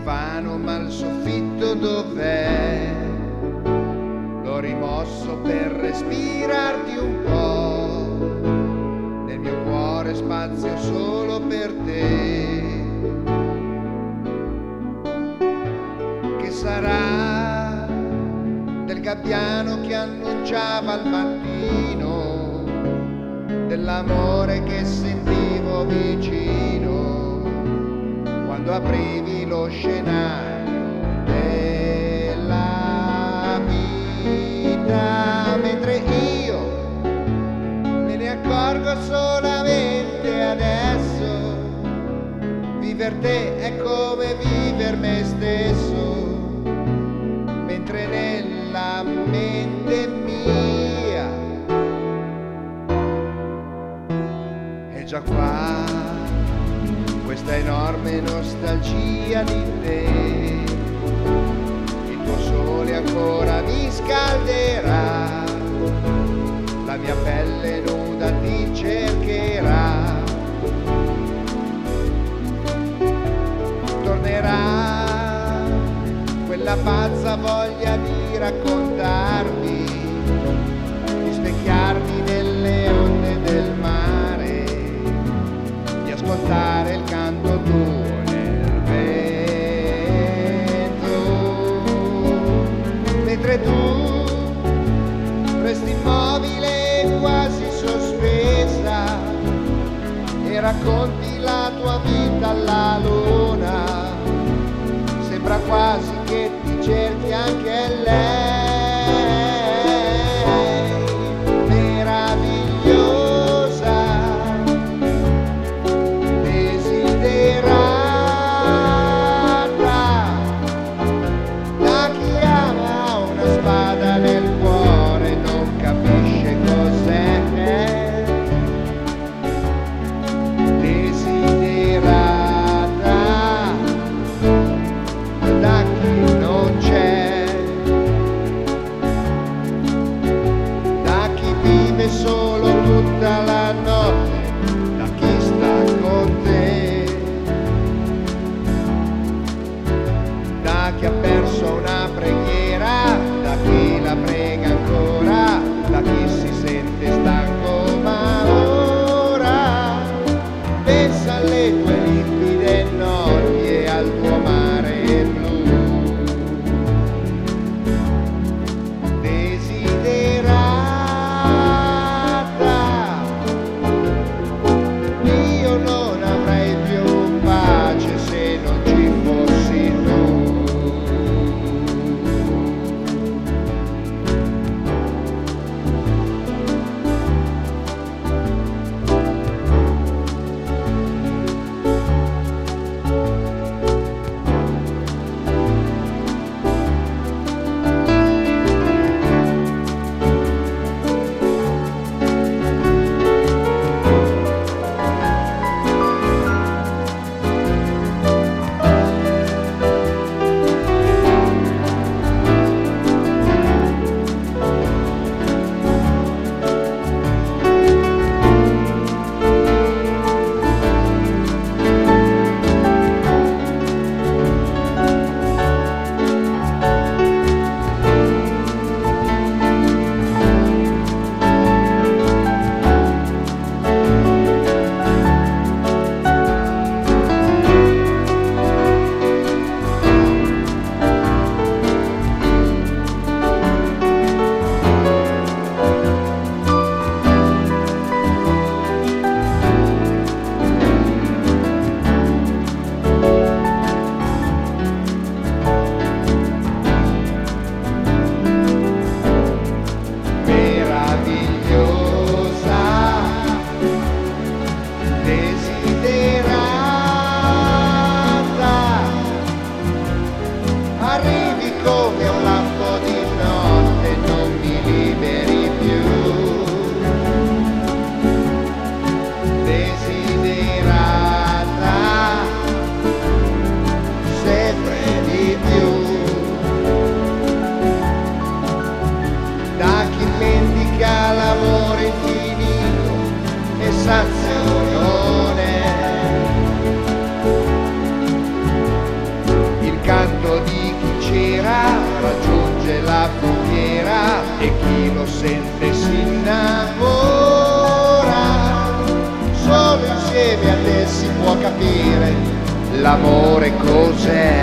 vano, ma il soffitto dov'è? L'ho rimosso per respirarti un po', nel mio cuore spazio solo per te. Che sarà del gabbiano che annunciava al mattino dell'amore che sentivo vicino quando aprivi lo scenario della vita, mentre io me ne accorgo solamente adesso. Viver te è come viver me stesso, mentre nella mente mia è già qua questa enorme nostalgia di te. Il tuo sole ancora mi scalderà, la mia pelle nuda ti cercherà. Tornerà quella pazza voglia di raccontarmi, di specchiarmi nelle onde del mare, di ascoltare il canto tuo nel vento, mentre tu resti immobile quasi sospesa e racconti la tua vita alla luna. Sembra quasi che ti cerchi anche lei, meravigliosa, sente si innamora, solo insieme a te si può capire l'amore cos'è.